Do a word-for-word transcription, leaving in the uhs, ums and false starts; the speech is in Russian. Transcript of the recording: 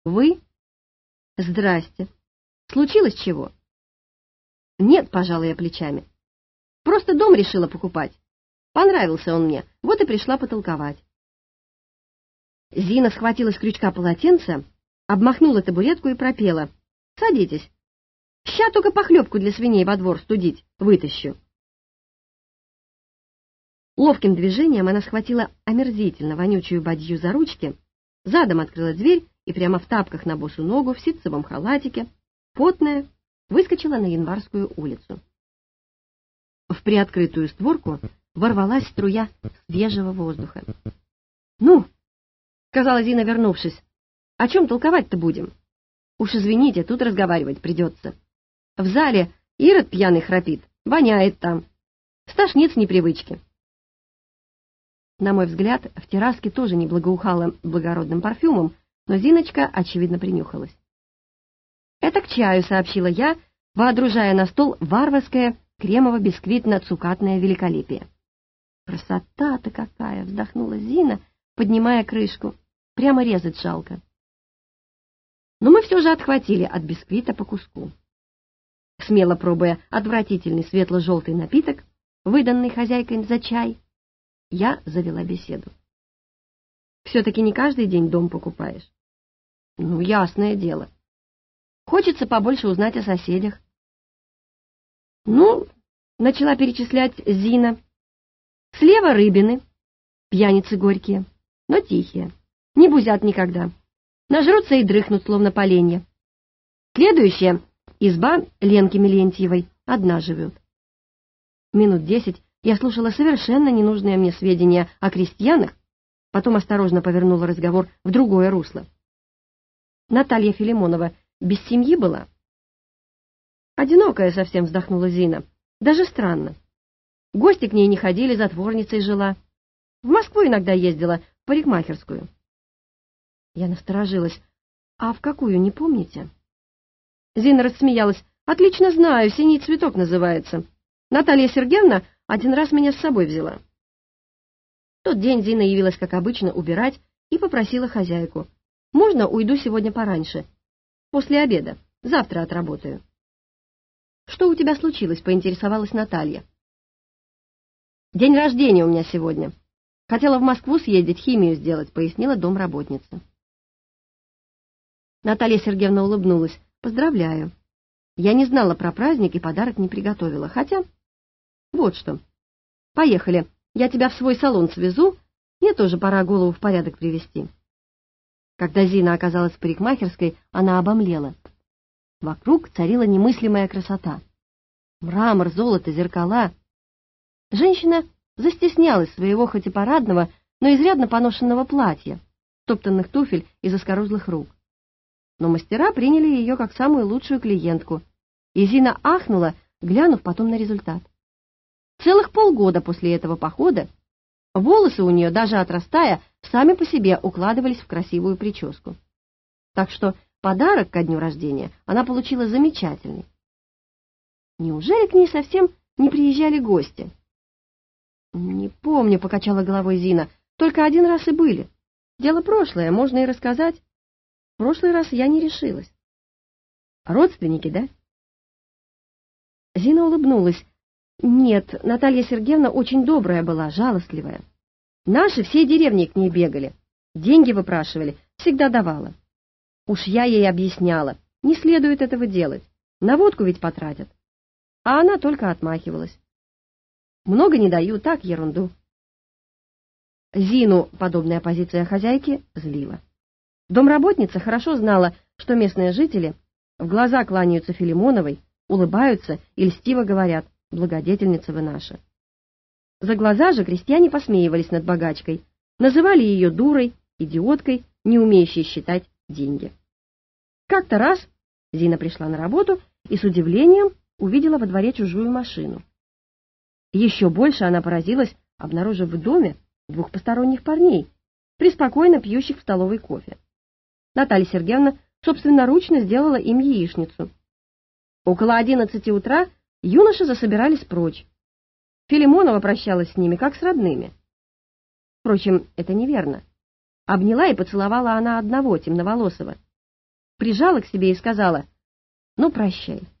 Вы? Здрасте. Случилось чего? Нет, пожалуй, я плечами. Просто дом решила покупать. Понравился он мне, вот и пришла потолковать. Зина схватила с крючка полотенце, обмахнула табуретку и пропела. Садитесь. Ща только похлебку для свиней во двор студить вытащу. Ловким движением она схватила омерзительно вонючую бадью за ручки, задом открыла дверь и прямо в тапках на босу ногу, в ситцевом халатике, потная, выскочила на Январскую улицу. В приоткрытую створку ворвалась струя свежего воздуха. — Ну, — сказала Зина, вернувшись, — о чем толковать-то будем? Уж извините, тут разговаривать придется. В зале Ирод пьяный храпит, воняет там. Стошнит с непривычки. На мой взгляд, в терраске тоже не благоухало благородным парфюмом, но Зиночка, очевидно, принюхалась. «Это к чаю», — сообщила я, воодружая на стол варварское кремово-бисквитно-цукатное великолепие. «Красота-то какая!» — вздохнула Зина, поднимая крышку. «Прямо резать жалко». Но мы все же отхватили от бисквита по куску. Смело пробуя отвратительный светло-желтый напиток, выданный хозяйкой за чай, я завела беседу. «Все-таки не каждый день дом покупаешь?» «Ну, ясное дело. Хочется побольше узнать о соседях». «Ну, — начала перечислять Зина, — слева Рыбины, пьяницы горькие, но тихие, не бузят никогда, нажрутся и дрыхнут, словно поленья. Следующая — изба Ленки Милентьевой, одна живет». Минут десять я слушала совершенно ненужные мне сведения о крестьянах, потом осторожно повернула разговор в другое русло. «Наталья Филимонова без семьи была?» «Одинокая совсем», — вздохнула Зина. «Даже странно. Гости к ней не ходили, затворницей жила. В Москву иногда ездила, в парикмахерскую». Я насторожилась. «А в какую, не помните?» Зина рассмеялась. «Отлично знаю, синий цветок называется. Наталья Сергеевна один раз меня с собой взяла». В тот день Зина явилась, как обычно, убирать и попросила хозяйку. «Можно уйду сегодня пораньше? После обеда. Завтра отработаю». «Что у тебя случилось?» — поинтересовалась Наталья. «День рождения у меня сегодня. Хотела в Москву съездить, химию сделать», — пояснила домработница. Наталья Сергеевна улыбнулась. «Поздравляю. Я не знала про праздник и подарок не приготовила. Хотя... Вот что. Поехали. Я тебя в свой салон свезу. Мне тоже пора голову в порядок привести». Когда Зина оказалась в парикмахерской, она обомлела. Вокруг царила немыслимая красота. Мрамор, золото, зеркала. Женщина застеснялась своего хоть и парадного, но изрядно поношенного платья, топтанных туфель и заскорузлых рук. Но мастера приняли ее как самую лучшую клиентку, и Зина ахнула, глянув потом на результат. Целых полгода после этого похода волосы у нее, даже отрастая, сами по себе укладывались в красивую прическу. Так что подарок ко дню рождения она получила замечательный. Неужели к ней совсем не приезжали гости? «Не помню», — покачала головой Зина, — «только один раз и были. Дело прошлое, можно и рассказать. В прошлый раз я не решилась». «Родственники, да?» Зина улыбнулась. «Нет, Наталья Сергеевна очень добрая была, жалостливая. Наши всей деревни к ней бегали, деньги выпрашивали, всегда давала. Уж я ей объясняла, не следует этого делать, на водку ведь потратят». А она только отмахивалась. «Много не даю, так, ерунду». Зину подобная позиция хозяйки злила. Домработница хорошо знала, что местные жители в глаза кланяются Филимоновой, улыбаются и льстиво говорят: «Благодетельница вы наша». За глаза же крестьяне посмеивались над богачкой, называли ее дурой, идиоткой, не умеющей считать деньги. Как-то раз Зина пришла на работу и с удивлением увидела во дворе чужую машину. Еще больше она поразилась, обнаружив в доме двух посторонних парней, преспокойно пьющих в столовой кофе. Наталья Сергеевна собственноручно сделала им яичницу. Около одиннадцати утра юноши засобирались прочь. Филимонова прощалась с ними, как с родными. Впрочем, это неверно. Обняла и поцеловала она одного, темноволосого. прижала к себе и сказала: «Ну, прощай».